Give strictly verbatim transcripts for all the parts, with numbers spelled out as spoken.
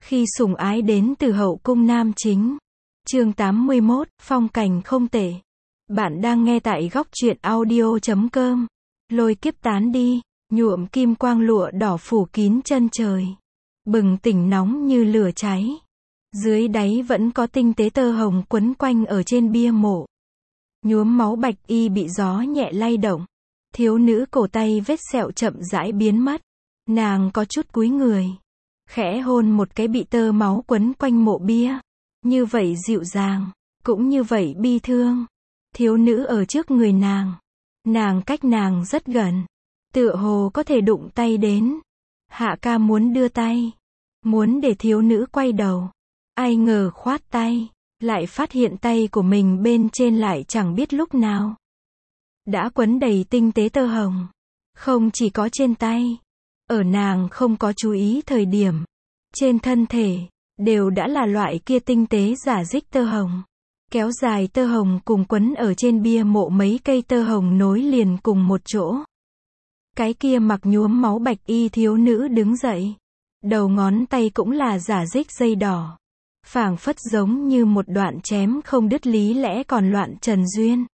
Khi sủng ái đến từ hậu cung nam chính. Chương tám mươi mốt, phong cảnh không tệ. Bạn đang nghe tại góc truyện audio chấm com. Lôi kiếp tán đi, nhuộm kim quang lụa đỏ phủ kín chân trời. Bừng tỉnh nóng như lửa cháy. Dưới đáy vẫn có tinh tế tơ hồng quấn quanh ở trên bia mộ. Nhuốm máu bạch y bị gió nhẹ lay động. Thiếu nữ cổ tay vết sẹo chậm rãi biến mất. Nàng có chút cúi người. Khẽ hôn một cái bị tơ máu quấn quanh mộ bia. Như vậy dịu dàng, cũng như vậy bi thương. Thiếu nữ ở trước người nàng. Nàng cách nàng rất gần. Tựa hồ có thể đụng tay đến. Hạ ca muốn đưa tay. Muốn để thiếu nữ quay đầu. Ai ngờ khoát tay. Lại phát hiện tay của mình bên trên lại chẳng biết lúc nào đã quấn đầy tinh tế tơ hồng. Không chỉ có trên tay. Ở nàng không có chú ý thời điểm. Trên thân thể, đều đã là loại kia tinh tế giả dích tơ hồng. Kéo dài tơ hồng cùng quấn ở trên bia mộ mấy cây tơ hồng nối liền cùng một chỗ. Cái kia mặc nhuốm máu bạch y thiếu nữ đứng dậy. Đầu ngón tay cũng là giả dích dây đỏ. Phảng phất giống như một đoạn chém không đứt lý lẽ còn loạn trần duyên.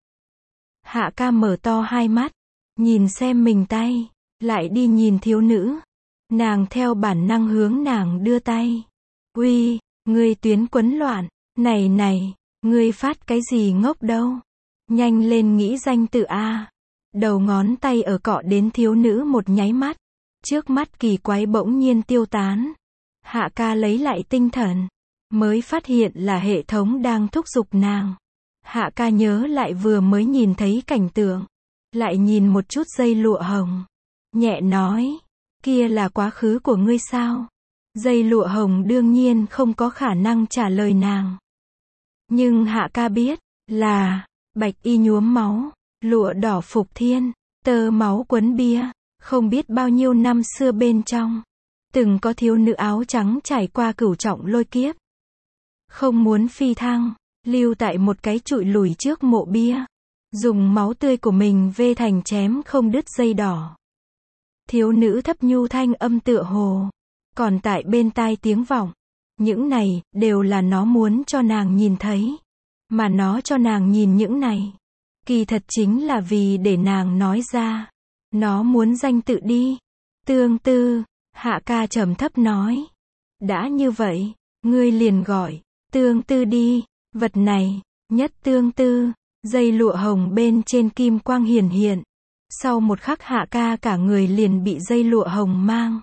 Hạ ca mở to hai mắt. Nhìn xem mình tay. Lại đi nhìn thiếu nữ. Nàng theo bản năng hướng nàng đưa tay. Uy, ngươi tuyến quấn loạn. Này này, ngươi phát cái gì ngốc đâu. Nhanh lên nghĩ danh tự A. Đầu ngón tay ở cọ đến thiếu nữ một nháy mắt. Trước mắt kỳ quái bỗng nhiên tiêu tán. Hạ ca lấy lại tinh thần. Mới phát hiện là hệ thống đang thúc giục nàng. Hạ ca nhớ lại vừa mới nhìn thấy cảnh tượng. Lại nhìn một chút dây lụa hồng. Nhẹ nói. Kia là quá khứ của ngươi sao? Dây lụa hồng đương nhiên không có khả năng trả lời nàng. Nhưng hạ ca biết. Là. Bạch y nhuốm máu. Lụa đỏ phục thiên. Tơ máu quấn bia. Không biết bao nhiêu năm xưa bên trong. Từng có thiếu nữ áo trắng trải qua cửu trọng lôi kiếp. Không muốn phi thăng. Lưu tại một cái trụi lùi trước mộ bia. Dùng máu tươi của mình vê thành chém không đứt dây đỏ. Thiếu nữ thấp nhu thanh âm tựa hồ. Còn tại bên tai tiếng vọng. Những này, đều là nó muốn cho nàng nhìn thấy. Mà nó cho nàng nhìn những này. Kỳ thật chính là vì để nàng nói ra. Nó muốn danh tự đi. Tương tư. Hạ ca trầm thấp nói. Đã như vậy, ngươi liền gọi. Tương tư đi. Vật này, nhất tương tư. Dây lụa hồng bên trên kim quang hiển hiện. Sau một khắc hạ ca cả người liền bị dây lụa hồng mang.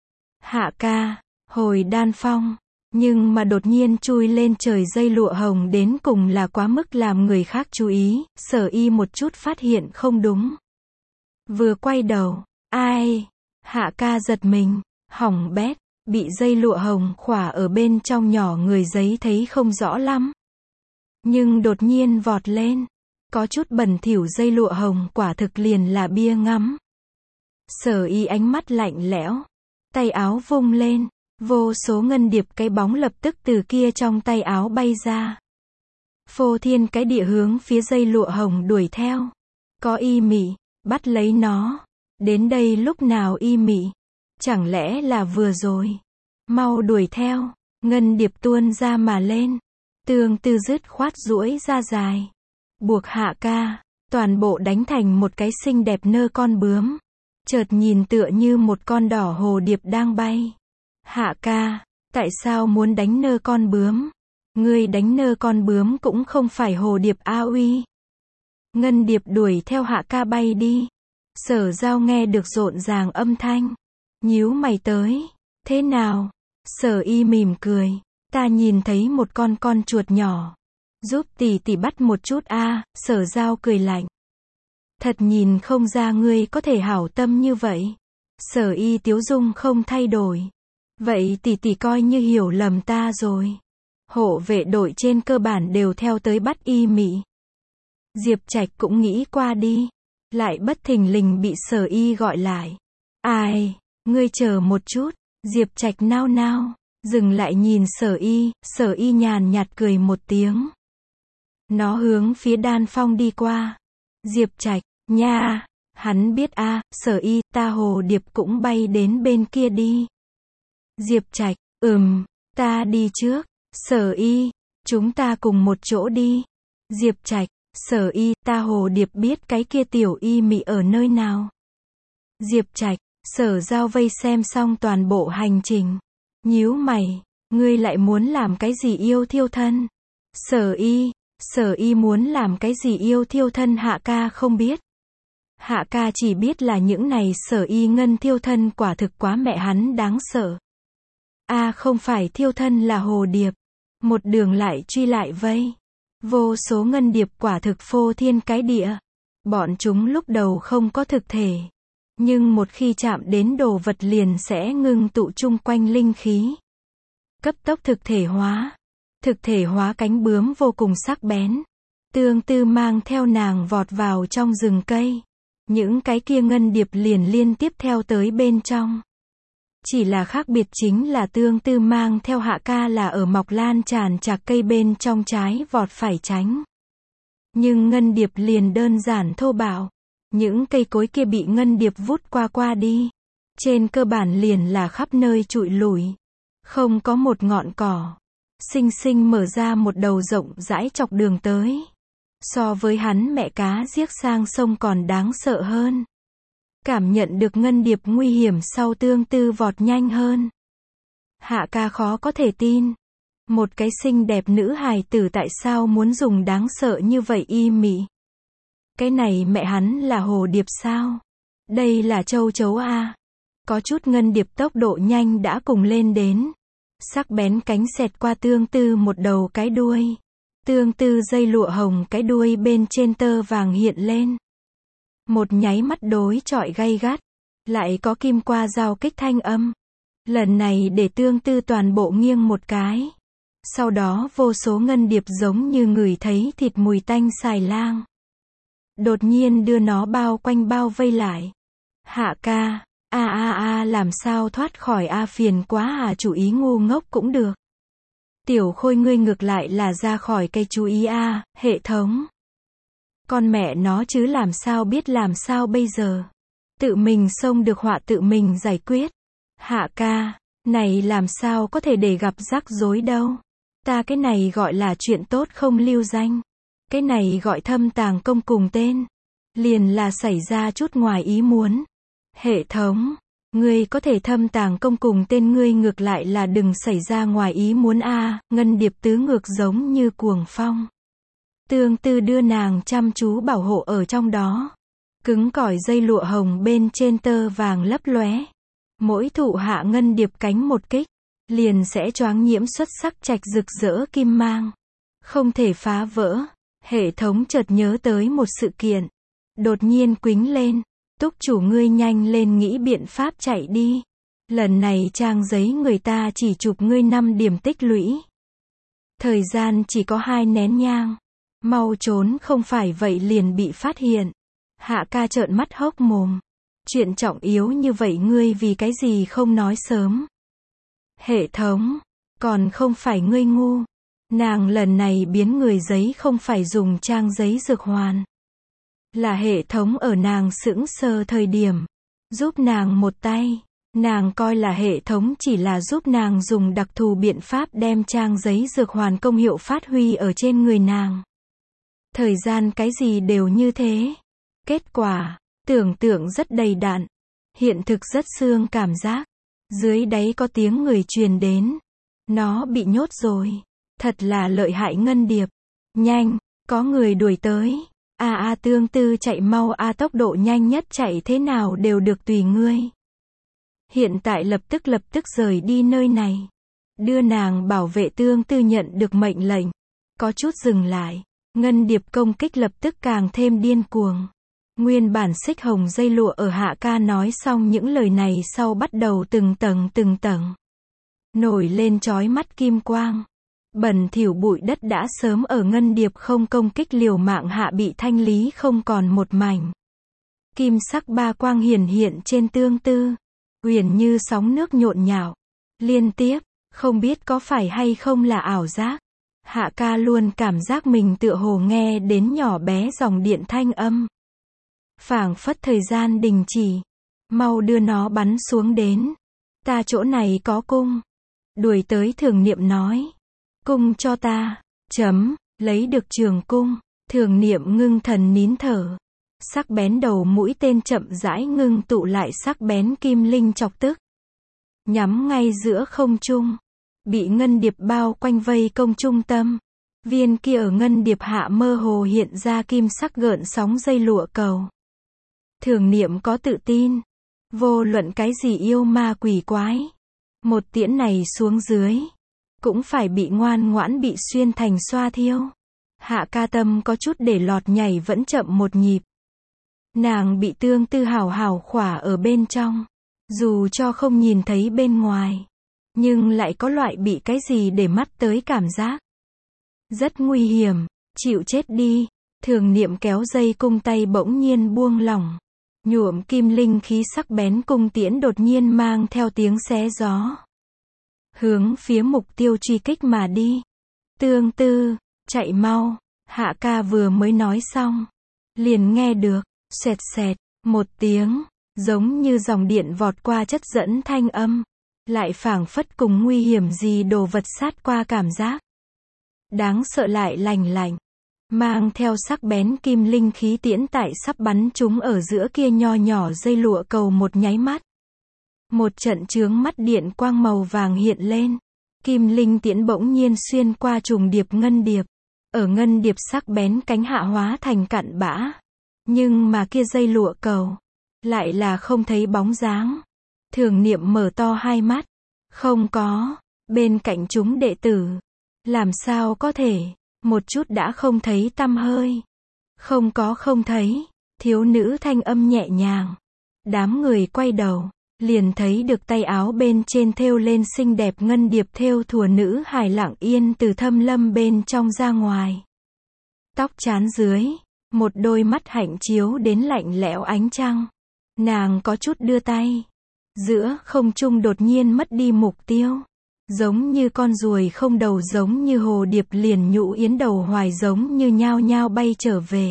Hạ ca, hồi đan phong. Nhưng mà đột nhiên chui lên trời dây lụa hồng đến cùng là quá mức làm người khác chú ý. Sở y một chút phát hiện không đúng. Vừa quay đầu, ai? Hạ ca giật mình, hỏng bét. Bị dây lụa hồng khỏa ở bên trong nhỏ người giấy thấy không rõ lắm. Nhưng đột nhiên vọt lên. Có chút bẩn thỉu dây lụa hồng quả thực liền là bia ngắm. Sở y ánh mắt lạnh lẽo. Tay áo vung lên. Vô số ngân điệp cái bóng lập tức từ kia trong tay áo bay ra. Phô thiên cái địa hướng phía dây lụa hồng đuổi theo. Có y mị, bắt lấy nó. Đến đây lúc nào y mị? Chẳng lẽ là vừa rồi? Mau đuổi theo. Ngân điệp tuôn ra mà lên. Tương tư dứt khoát duỗi ra dài. Buộc hạ ca. Toàn bộ đánh thành một cái xinh đẹp nơ con bướm. Chợt nhìn tựa như một con đỏ hồ điệp đang bay. Hạ ca. Tại sao muốn đánh nơ con bướm? Ngươi đánh nơ con bướm cũng không phải hồ điệp a uy. Ngân điệp đuổi theo hạ ca bay đi. Sở giao nghe được rộn ràng âm thanh. Nhíu mày tới. Thế nào? Sở y mỉm cười. Ta nhìn thấy một con con chuột nhỏ. Giúp tỷ tỷ bắt một chút a. À, sở giao cười lạnh. Thật nhìn không ra ngươi có thể hảo tâm như vậy. Sở y tiếu dung không thay đổi. Vậy tỷ tỷ coi như hiểu lầm ta rồi. Hộ vệ đội trên cơ bản đều theo tới bắt y mị. Diệp Trạch cũng nghĩ qua đi. Lại bất thình lình bị sở y gọi lại. Ai? Ngươi chờ một chút. Diệp Trạch nao nao. Dừng lại nhìn sở y. Sở y nhàn nhạt cười một tiếng. Nó hướng phía đan phong đi qua. Diệp Trạch, nha. Hắn biết a. À, sở y, ta hồ điệp cũng bay đến bên kia đi. Diệp Trạch, ừm. Ta đi trước. Sở Y, chúng ta cùng một chỗ đi. Diệp Trạch, Sở Y, ta Hồ Điệp biết cái kia tiểu y mị ở nơi nào. Diệp Trạch, Sở Giao vây xem xong toàn bộ hành trình. Nhíu mày, ngươi lại muốn làm cái gì yêu thiêu thân? Sở Y, Sở Y muốn làm cái gì yêu thiêu thân Hạ ca không biết. Hạ ca chỉ biết là những này Sở Y ngân thiêu thân quả thực quá mẹ hắn đáng sợ. A à, không phải thiêu thân là Hồ Điệp. Một đường lại truy lại vây. Vô số ngân điệp quả thực phô thiên cái địa. Bọn chúng lúc đầu không có thực thể. Nhưng một khi chạm đến đồ vật liền sẽ ngưng tụ chung quanh linh khí. Cấp tốc thực thể hóa. Thực thể hóa cánh bướm vô cùng sắc bén. Tương Tư mang theo nàng vọt vào trong rừng cây. Những cái kia ngân điệp liền liên tiếp theo tới bên trong. Chỉ là khác biệt chính là Tương Tư mang theo Hạ ca là ở mọc lan tràn chạc cây bên trong trái vọt phải tránh. Nhưng ngân điệp liền đơn giản thô bạo. Những cây cối kia bị ngân điệp vút qua qua đi. Trên cơ bản liền là khắp nơi trụi lủi. Không có một ngọn cỏ. Sinh sinh mở ra một đầu rộng rãi chọc đường tới. So với hắn mẹ cá giết sang sông còn đáng sợ hơn. Cảm nhận được ngân điệp nguy hiểm sau Tương Tư vọt nhanh hơn. Hạ ca khó có thể tin. Một cái xinh đẹp nữ hài tử tại sao muốn dùng đáng sợ như vậy y mị. Cái này mẹ hắn là hồ điệp sao? Đây là châu chấu a. Có chút ngân điệp tốc độ nhanh đã cùng lên đến. Sắc bén cánh xẹt qua Tương Tư một đầu cái đuôi. Tương Tư dây lụa hồng cái đuôi bên trên tơ vàng hiện lên. Một nháy mắt đối chọi gay gắt. Lại có kim qua dao kích thanh âm. Lần này để Tương Tư toàn bộ nghiêng một cái. Sau đó vô số ngân điệp giống như ngửi thấy thịt mùi tanh xài lang. Đột nhiên đưa nó bao quanh bao vây lại. Hạ ca, a a a làm sao thoát khỏi a phiền quá à chủ ý ngu ngốc cũng được. Tiểu Khôi ngươi ngược lại là ra khỏi cây chú ý a, hệ thống. Con mẹ nó chứ làm sao biết làm sao bây giờ. Tự mình xông được họa tự mình giải quyết. Hạ ca, này làm sao có thể để gặp rắc rối đâu. Ta cái này gọi là chuyện tốt không lưu danh. Cái này gọi thâm tàng công cùng tên. Liền là xảy ra chút ngoài ý muốn. Hệ thống, ngươi có thể thâm tàng công cùng tên ngươi ngược lại là đừng xảy ra ngoài ý muốn a. À, ngân điệp tứ ngược giống như cuồng phong. Tương Tư đưa nàng chăm chú bảo hộ ở trong đó. Cứng cỏi dây lụa hồng bên trên tơ vàng lấp lóe. Mỗi thụ hạ ngân điệp cánh một kích, liền sẽ choáng nhiễm xuất sắc trạch rực rỡ kim mang. Không thể phá vỡ. Hệ thống chợt nhớ tới một sự kiện. Đột nhiên quính lên. Túc chủ ngươi nhanh lên nghĩ biện pháp chạy đi. Lần này trang giấy người ta chỉ chụp ngươi năm điểm tích lũy. Thời gian chỉ có hai nén nhang. Mau trốn không phải vậy liền bị phát hiện. Hạ ca trợn mắt hốc mồm. Chuyện trọng yếu như vậy ngươi vì cái gì không nói sớm. Hệ thống, còn không phải ngươi ngu. Nàng lần này biến người giấy không phải dùng trang giấy dược hoàn. Là hệ thống ở nàng sững sờ thời điểm. Giúp nàng một tay. Nàng coi là hệ thống chỉ là giúp nàng dùng đặc thù biện pháp đem trang giấy dược hoàn công hiệu phát huy ở trên người nàng. Thời gian cái gì đều như thế. Kết quả, tưởng tượng rất đầy đặn. Hiện thực rất xương cảm giác. Dưới đáy có tiếng người truyền đến. Nó bị nhốt rồi. Thật là lợi hại ngân điệp. Nhanh, có người đuổi tới. A a Tương Tư chạy mau a tốc độ nhanh nhất chạy thế nào đều được tùy ngươi. Hiện tại lập tức lập tức rời đi nơi này. Đưa nàng bảo vệ Tương Tư nhận được mệnh lệnh. Có chút dừng lại. Ngân điệp công kích lập tức càng thêm điên cuồng. Nguyên bản xích hồng dây lụa ở Hạ ca nói xong những lời này sau bắt đầu từng tầng từng tầng. Nổi lên chói mắt kim quang. Bẩn thỉu bụi đất đã sớm ở ngân điệp không công kích liều mạng hạ bị thanh lý không còn một mảnh. Kim sắc ba quang hiển hiện trên Tương Tư. Huyền như sóng nước nhộn nhạo. Liên tiếp, không biết có phải hay không là ảo giác. Hạ ca luôn cảm giác mình tựa hồ nghe đến nhỏ bé dòng điện thanh âm. Phảng phất thời gian đình chỉ. Mau đưa nó bắn xuống đến. Ta chỗ này có cung. Đuổi tới Thường Niệm nói. Cung cho ta. Chấm. Lấy được trường cung. Thường Niệm ngưng thần nín thở. Sắc bén đầu mũi tên chậm rãi ngưng tụ lại sắc bén kim linh chọc tức. Nhắm ngay giữa không trung. Bị ngân điệp bao quanh vây công trung tâm. Viên kia ở ngân điệp hạ mơ hồ hiện ra kim sắc gợn sóng dây lụa cầu. Thường Niệm có tự tin. Vô luận cái gì yêu ma quỷ quái. Một tiễn này xuống dưới. Cũng phải bị ngoan ngoãn bị xuyên thành xoa thiêu. Hạ Ca Tâm có chút để lọt nhảy vẫn chậm một nhịp. Nàng bị tương tư hào hào khỏa ở bên trong. Dù cho không nhìn thấy bên ngoài. Nhưng lại có loại bị cái gì để mắt tới cảm giác. Rất nguy hiểm. Chịu chết đi. Thường Niệm kéo dây cung tay bỗng nhiên buông lỏng. Nhuộm kim linh khí sắc bén cung tiễn đột nhiên mang theo tiếng xé gió. Hướng phía mục tiêu truy kích mà đi. Tương tư, chạy mau. Hạ ca vừa mới nói xong. Liền nghe được, xoẹt xẹt, một tiếng, giống như dòng điện vọt qua chất dẫn thanh âm. Lại phảng phất cùng nguy hiểm gì đồ vật sát qua cảm giác. Đáng sợ lại lành lạnh. Mang theo sắc bén kim linh khí tiễn tại sắp bắn chúng ở giữa kia nho nhỏ dây lụa cầu một nháy mắt. Một trận chướng mắt điện quang màu vàng hiện lên. Kim linh tiễn bỗng nhiên xuyên qua trùng điệp ngân điệp. Ở ngân điệp sắc bén cánh hạ hóa thành cặn bã. Nhưng mà kia dây lụa cầu. Lại là không thấy bóng dáng. Thường Niệm mở to hai mắt. Không có. Bên cạnh chúng đệ tử. Làm sao có thể. Một chút đã không thấy tăm hơi. Không có không thấy. Thiếu nữ thanh âm nhẹ nhàng. Đám người quay đầu. Liền thấy được tay áo bên trên thêu lên xinh đẹp ngân điệp thêu thùa nữ hài lặng yên từ thâm lâm bên trong ra ngoài. Tóc trán dưới. Một đôi mắt hạnh chiếu đến lạnh lẽo ánh trăng. Nàng có chút đưa tay. Giữa không trung đột nhiên mất đi mục tiêu. Giống như con ruồi không đầu giống như hồ điệp liền nhũ yến đầu hoài giống như nhao nhao bay trở về.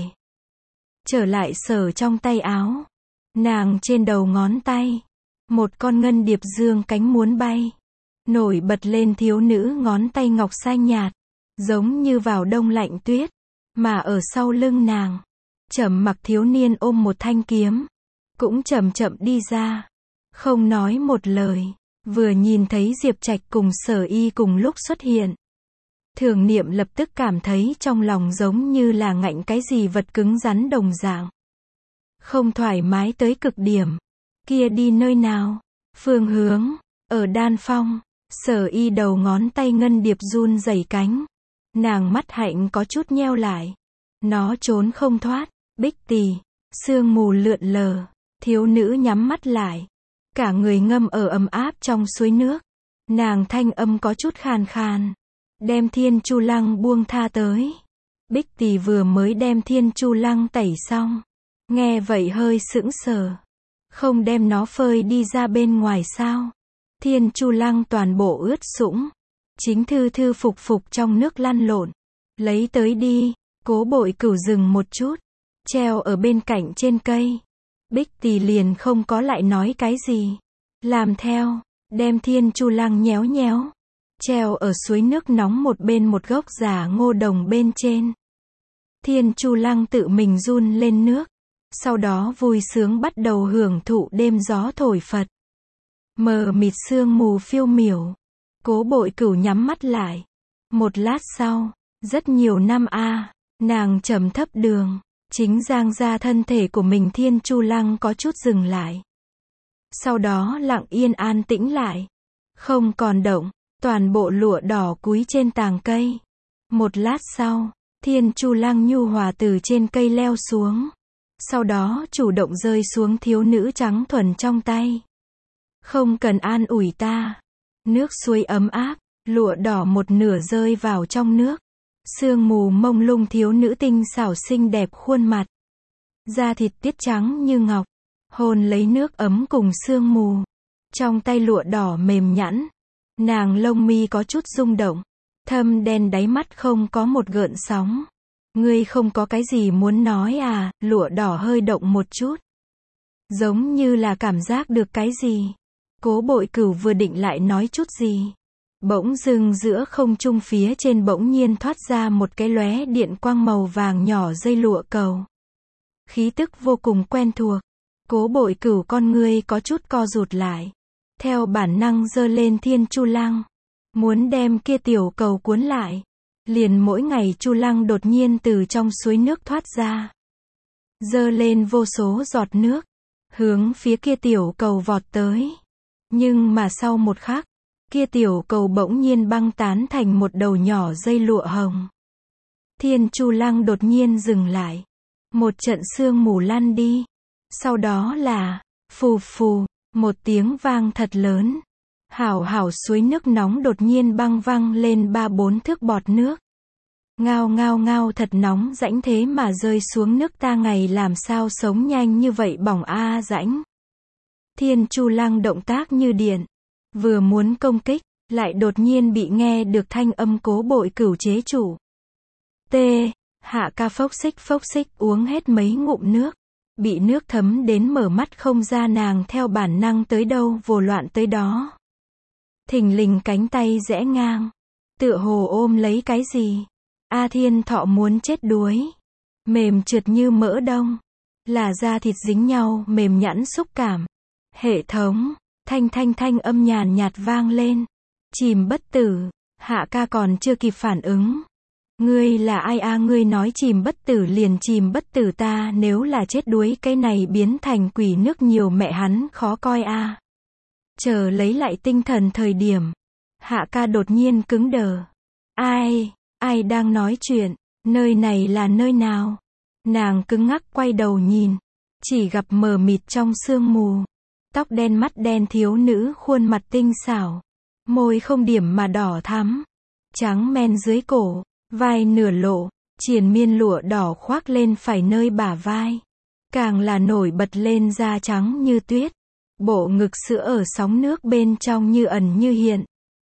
Trở lại sở trong tay áo. Nàng trên đầu ngón tay. Một con ngân điệp dương cánh muốn bay. Nổi bật lên thiếu nữ ngón tay ngọc xanh nhạt. Giống như vào đông lạnh tuyết. Mà ở sau lưng nàng. Trầm mặc thiếu niên ôm một thanh kiếm. Cũng chậm chậm đi ra. Không nói một lời. Vừa nhìn thấy Diệp Trạch cùng Sở Y cùng lúc xuất hiện. Thường Niệm lập tức cảm thấy trong lòng giống như là ngạnh cái gì vật cứng rắn đồng dạng. Không thoải mái tới cực điểm. Kia đi nơi nào? Phương hướng. Ở Đan Phong. Sở Y đầu ngón tay ngân điệp run rẩy cánh. Nàng mắt hạnh có chút nheo lại. Nó trốn không thoát. Bích tỳ. Sương mù lượn lờ. Thiếu nữ nhắm mắt lại. Cả người ngâm ở ấm áp trong suối nước. Nàng thanh âm có chút khàn khàn. Đem Thiên Chu Lăng buông tha tới. Bích tỳ vừa mới đem Thiên Chu Lăng tẩy xong. Nghe vậy hơi sững sờ. Không đem nó phơi đi ra bên ngoài sao? Thiên Chu Lăng toàn bộ ướt sũng. Chính thư thư phục phục trong nước lăn lộn. Lấy tới đi. Cố Bội Cửu dừng một chút. Treo ở bên cạnh trên cây. Bích tỳ liền không có lại nói cái gì. Làm theo. Đem Thiên Chu Lăng nhéo nhéo. Treo ở suối nước nóng một bên một gốc già ngô đồng bên trên. Thiên Chu Lăng tự mình run lên nước. Sau đó vui sướng bắt đầu hưởng thụ đêm gió thổi phật. Mờ mịt sương mù phiêu miểu. Cố Bội Cửu nhắm mắt lại. Một lát sau. Rất nhiều năm a nàng trầm thấp đường. Chính giang ra thân thể của mình. Thiên Chu Lăng có chút dừng lại. Sau đó lặng yên an tĩnh lại. Không còn động. Toàn bộ lụa đỏ cúi trên tàng cây. Một lát sau. Thiên Chu Lăng nhu hòa từ trên cây leo xuống. Sau đó chủ động rơi xuống thiếu nữ trắng thuần trong tay. Không cần an ủi ta. Nước suối ấm áp. Lụa đỏ một nửa rơi vào trong nước. Sương mù mông lung thiếu nữ tinh xảo xinh đẹp khuôn mặt. Da thịt tiết trắng như ngọc. Hôn lấy nước ấm cùng sương mù. Trong tay lụa đỏ mềm nhẵn. Nàng lông mi có chút rung động. Thâm đen đáy mắt không có một gợn sóng. Ngươi không có cái gì muốn nói à? Lụa đỏ hơi động một chút. Giống như là cảm giác được cái gì. Cố Bội Cửu vừa định lại nói chút gì. Bỗng dưng giữa không trung phía trên bỗng nhiên thoát ra một cái lóe điện quang màu vàng nhỏ dây lụa cầu. Khí tức vô cùng quen thuộc. Cố Bội Cửu con ngươi có chút co rụt lại. Theo bản năng giơ lên thiên chu lăng. Muốn đem kia tiểu cầu cuốn lại. Liền mỗi ngày chu lăng đột nhiên từ trong suối nước thoát ra. Giơ lên vô số giọt nước. Hướng phía kia tiểu cầu vọt tới. Nhưng mà sau một khắc, kia tiểu cầu bỗng nhiên băng tán thành một đầu nhỏ dây lụa hồng. Thiên chu lăng đột nhiên dừng lại. Một trận sương mù lăn đi. Sau đó là, phù phù, một tiếng vang thật lớn. Hảo hảo suối nước nóng đột nhiên băng văng lên ba bốn thước bọt nước. Ngao ngao ngao thật nóng rãnh thế mà rơi xuống nước ta ngày làm sao sống nhanh như vậy bỏng a rãnh. Thiên chu lăng động tác như điện. Vừa muốn công kích, lại đột nhiên bị nghe được thanh âm Cố Bội Cửu chế chủ. T. Hạ ca phốc xích phốc xích uống hết mấy ngụm nước. Bị nước thấm đến mở mắt không ra nàng theo bản năng tới đâu vồ loạn tới đó. Thình lình cánh tay rẽ ngang. Tựa hồ ôm lấy cái gì. A Thiên Thọ muốn chết đuối. Mềm trượt như mỡ đông. Là da thịt dính nhau mềm nhẵn xúc cảm. Hệ thống. Thanh thanh thanh âm nhàn nhạt vang lên. Chìm bất tử. Hạ ca còn chưa kịp phản ứng. Ngươi là ai a ngươi nói chìm bất tử liền chìm bất tử ta nếu là chết đuối cái này biến thành quỷ nước nhiều mẹ hắn khó coi a. Chờ lấy lại tinh thần thời điểm. Hạ ca đột nhiên cứng đờ. Ai, ai đang nói chuyện, nơi này là nơi nào? Nàng cứng ngắc quay đầu nhìn. Chỉ gặp mờ mịt trong sương mù. Tóc đen mắt đen thiếu nữ khuôn mặt tinh xảo. Môi không điểm mà đỏ thắm. Trắng men dưới cổ. Vai nửa lộ, triền miên lụa đỏ khoác lên phải nơi bả vai. Càng là nổi bật lên da trắng như tuyết. Bộ ngực sữa ở sóng nước bên trong như ẩn như hiện.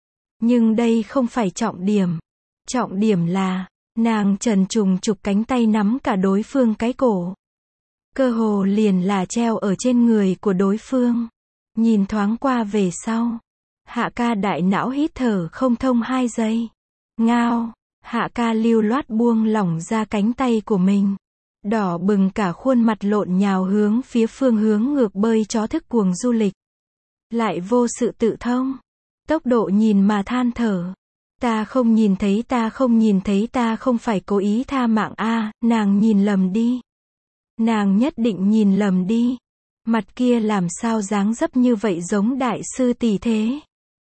Nhưng đây không phải trọng điểm. Trọng điểm là, nàng trần trùng trục cánh tay nắm cả đối phương cái cổ. Cơ hồ liền là treo ở trên người của đối phương. Nhìn thoáng qua về sau. Hạ ca đại não hít thở không thông hai giây. Ngao. Hạ ca lưu loát buông lỏng ra cánh tay của mình. Đỏ bừng cả khuôn mặt lộn nhào hướng phía phương hướng ngược bơi chó thức cuồng du lịch. Lại vô sự tự thông. Tốc độ nhìn mà than thở. Ta không nhìn thấy ta không nhìn thấy ta không phải cố ý tha mạng a nàng nhìn lầm đi. Nàng nhất định nhìn lầm đi. Mặt kia làm sao dáng dấp như vậy giống đại sư tỷ thế.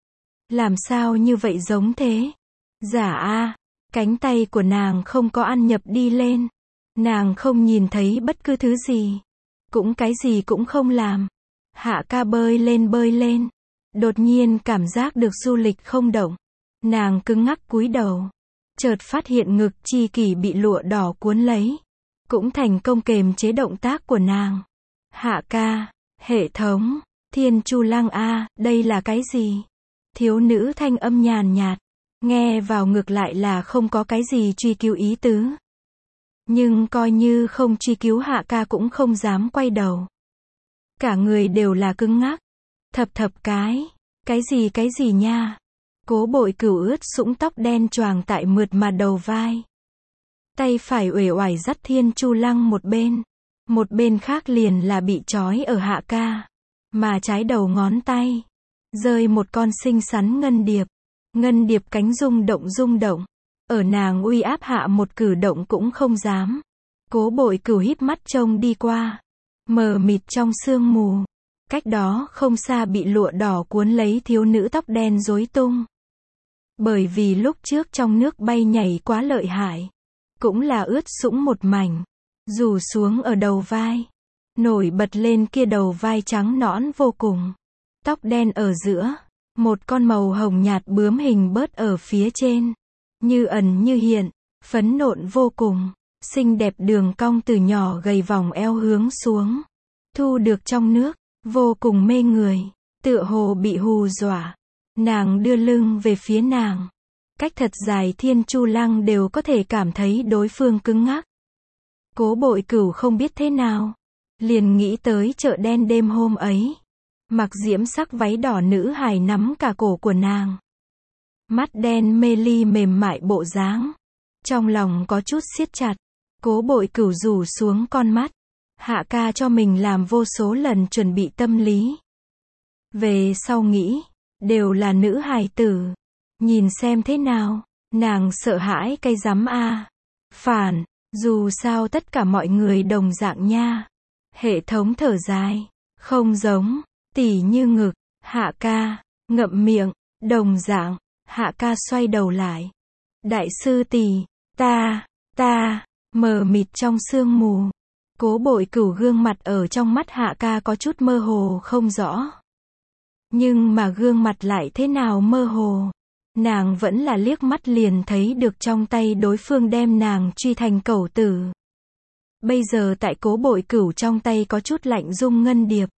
Làm sao như vậy giống thế. Giả a cánh tay của nàng không có ăn nhập đi lên. Nàng không nhìn thấy bất cứ thứ gì. Cũng cái gì cũng không làm. Hạ ca bơi lên bơi lên. Đột nhiên cảm giác được du lịch không động. Nàng cứng ngắc cúi đầu. Chợt phát hiện ngực chi kỷ bị lụa đỏ cuốn lấy. Cũng thành công kềm chế động tác của nàng. Hạ ca, hệ thống, thiên chu lăng a, đây là cái gì? Thiếu nữ thanh âm nhàn nhạt. Nghe vào ngược lại là không có cái gì truy cứu ý tứ. Nhưng coi như không truy cứu hạ ca cũng không dám quay đầu. Cả người đều là cứng ngắc. Thập thập cái. Cái gì cái gì nha. Cố Bội Cửu ướt sũng tóc đen choàng tại mượt mà đầu vai. Tay phải uể oải dắt thiên chu lăng một bên. Một bên khác liền là bị trói ở hạ ca. Mà trái đầu ngón tay. Rơi một con xinh xắn ngân điệp. Ngân điệp cánh rung động rung động. Ở nàng uy áp hạ một cử động cũng không dám. Cố Bội Cửu híp mắt trông đi qua. Mờ mịt trong sương mù. Cách đó không xa bị lụa đỏ cuốn lấy thiếu nữ tóc đen rối tung. Bởi vì lúc trước trong nước bay nhảy quá lợi hại. Cũng là ướt sũng một mảnh. Rủ xuống ở đầu vai. Nổi bật lên kia đầu vai trắng nõn vô cùng. Tóc đen ở giữa. Một con màu hồng nhạt bướm hình bớt ở phía trên. Như ẩn như hiện. Phấn nộn vô cùng. Xinh đẹp đường cong từ nhỏ gầy vòng eo hướng xuống. Thu được trong nước. Vô cùng mê người. Tựa hồ bị hù dọa. Nàng đưa lưng về phía nàng. Cách thật dài thiên chu lăng đều có thể cảm thấy đối phương cứng ngắc. Cố Bội Cửu không biết thế nào. Liền nghĩ tới chợ đen đêm hôm ấy. Mặc diễm sắc váy đỏ nữ hài nắm cả cổ của nàng. mắt đen mê ly mềm mại bộ dáng. Trong lòng có chút siết chặt, Cố Bội Cửu rủ xuống con mắt. Hạ ca cho mình làm vô số lần chuẩn bị tâm lý. Về sau nghĩ, đều là nữ hài tử. Nhìn xem thế nào, nàng sợ hãi cái rắm a. Phản, dù sao tất cả mọi người đồng dạng nha. Hệ thống thở dài, không giống, tỉ như ngực, Hạ ca, ngậm miệng, đồng dạng, Hạ ca xoay đầu lại. Đại sư tỷ, ta, ta, mờ mịt trong sương mù. Cố Bội Cửu gương mặt ở trong mắt Hạ ca có chút mơ hồ không rõ. Nhưng mà gương mặt lại thế nào mơ hồ. Nàng vẫn là liếc mắt liền thấy được trong tay đối phương đem nàng truy thành cẩu tử. Bây giờ tại Cố Bội Cửu trong tay có chút lạnh rung ngân điệp.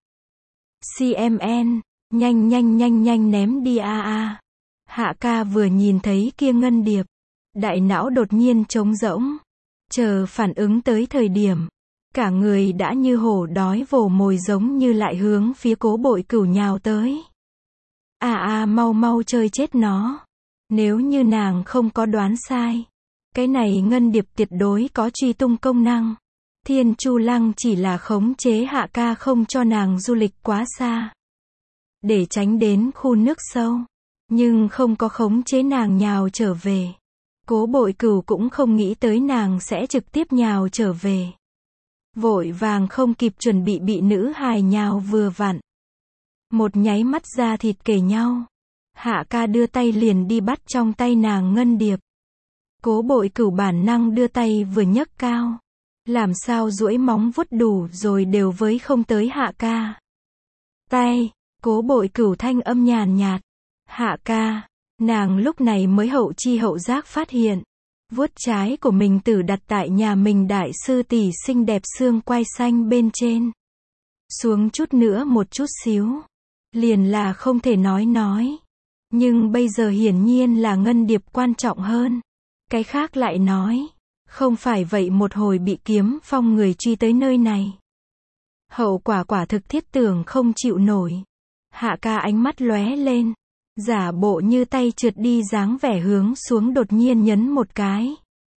xê em en, nhanh nhanh nhanh nhanh ném đi a a. Hạ ca vừa nhìn thấy kia ngân điệp, đại não đột nhiên trống rỗng. Chờ phản ứng tới thời điểm, cả người đã như hổ đói vồ mồi giống như lại hướng phía Cố Bội Cửu nhào tới. A a mau mau chơi chết nó. Nếu như nàng không có đoán sai, cái này ngân điệp tuyệt đối có truy tung công năng. Thiên Chu Lăng chỉ là khống chế Hạ ca không cho nàng du lịch quá xa, để tránh đến khu nước sâu, nhưng không có khống chế nàng nhào trở về. Cố Bội Cửu cũng không nghĩ tới nàng sẽ trực tiếp nhào trở về. Vội vàng không kịp chuẩn bị bị nữ hài nhào vừa vặn. Một nháy mắt da thịt kề nhau. Hạ ca đưa tay liền đi bắt trong tay nàng ngân điệp. Cố Bội Cửu bản năng đưa tay vừa nhấc cao. Làm sao duỗi móng vuốt đủ rồi đều với không tới Hạ ca. Tay, Cố Bội Cửu thanh âm nhàn nhạt. Hạ ca, nàng lúc này mới hậu chi hậu giác phát hiện. Vuốt trái của mình tử đặt tại nhà mình đại sư tỷ xinh đẹp xương quai xanh bên trên. Xuống chút nữa một chút xíu. Liền là không thể nói nói. Nhưng bây giờ hiển nhiên là ngân điệp quan trọng hơn. Cái khác lại nói. Không phải vậy một hồi bị kiếm phong người truy tới nơi này. Hậu quả quả thực thiết tưởng không chịu nổi. Hạ ca ánh mắt lóe lên. Giả bộ như tay trượt đi dáng vẻ hướng xuống đột nhiên nhấn một cái.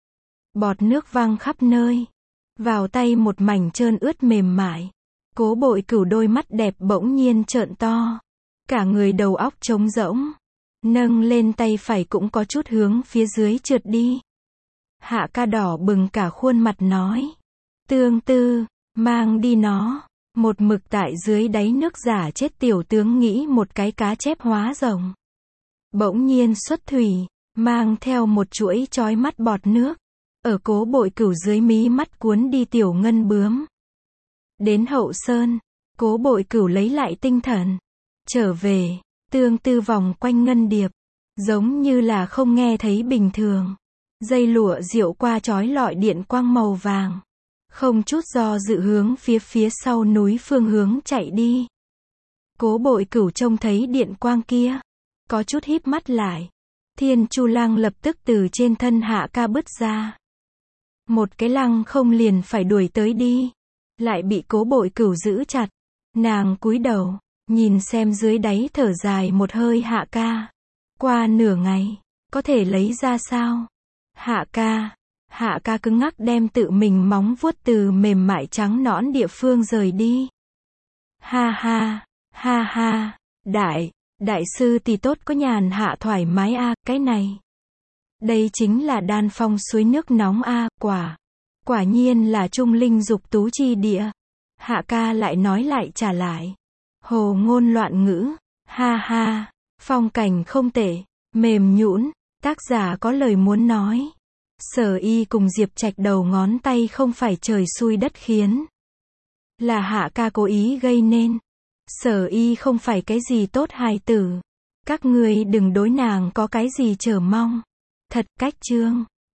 Bọt nước văng khắp nơi. Vào tay một mảnh trơn ướt mềm mại. Cố Bội Cửu đôi mắt đẹp bỗng nhiên trợn to. Cả người đầu óc trống rỗng. Nâng lên tay phải cũng có chút hướng phía dưới trượt đi. Hạ ca đỏ bừng cả khuôn mặt nói. Tương Tư, mang đi nó. Một mực tại dưới đáy nước giả chết tiểu tướng nghĩ một cái cá chép hóa rồng. Bỗng nhiên xuất thủy, mang theo một chuỗi chói mắt bọt nước. Ở Cố Bội Cửu dưới mí mắt cuốn đi tiểu ngân bướm. Đến Hậu Sơn, Cố Bội Cửu lấy lại tinh thần. Trở về, Tương Tư vòng quanh ngân điệp. Giống như là không nghe thấy bình thường. Dây lụa diệu qua chói lọi điện quang màu vàng. Không chút do dự hướng phía phía sau núi phương hướng chạy đi. Cố Bội Cửu trông thấy điện quang kia. Có chút híp mắt lại. Thiên Chu Lăng lập tức từ trên thân Hạ ca bứt ra. Một cái lăng không liền phải đuổi tới đi. Lại bị Cố Bội Cửu giữ chặt. Nàng cúi đầu, nhìn xem dưới đáy thở dài một hơi Hạ ca. Qua nửa ngày, có thể lấy ra sao? Hạ ca, Hạ ca cứng ngắc đem tự mình móng vuốt từ mềm mại trắng nõn địa phương rời đi. Ha ha, ha ha, đại, đại sư thì tốt có nhàn hạ thoải mái a, cái này. Đây chính là đan phong suối nước nóng a, quả. Quả nhiên là trung linh dục tú chi địa. Hạ ca lại nói lại trả lại. Hồ ngôn loạn ngữ, ha ha, phong cảnh không tệ, mềm nhũn, tác giả có lời muốn nói. Sở Y cùng Diệp Trạch đầu ngón tay không phải trời xui đất khiến. Là Hạ ca cố ý gây nên. Sở Y không phải cái gì tốt hài tử. Các ngươi đừng đối nàng có cái gì chờ mong. Thật cách chương.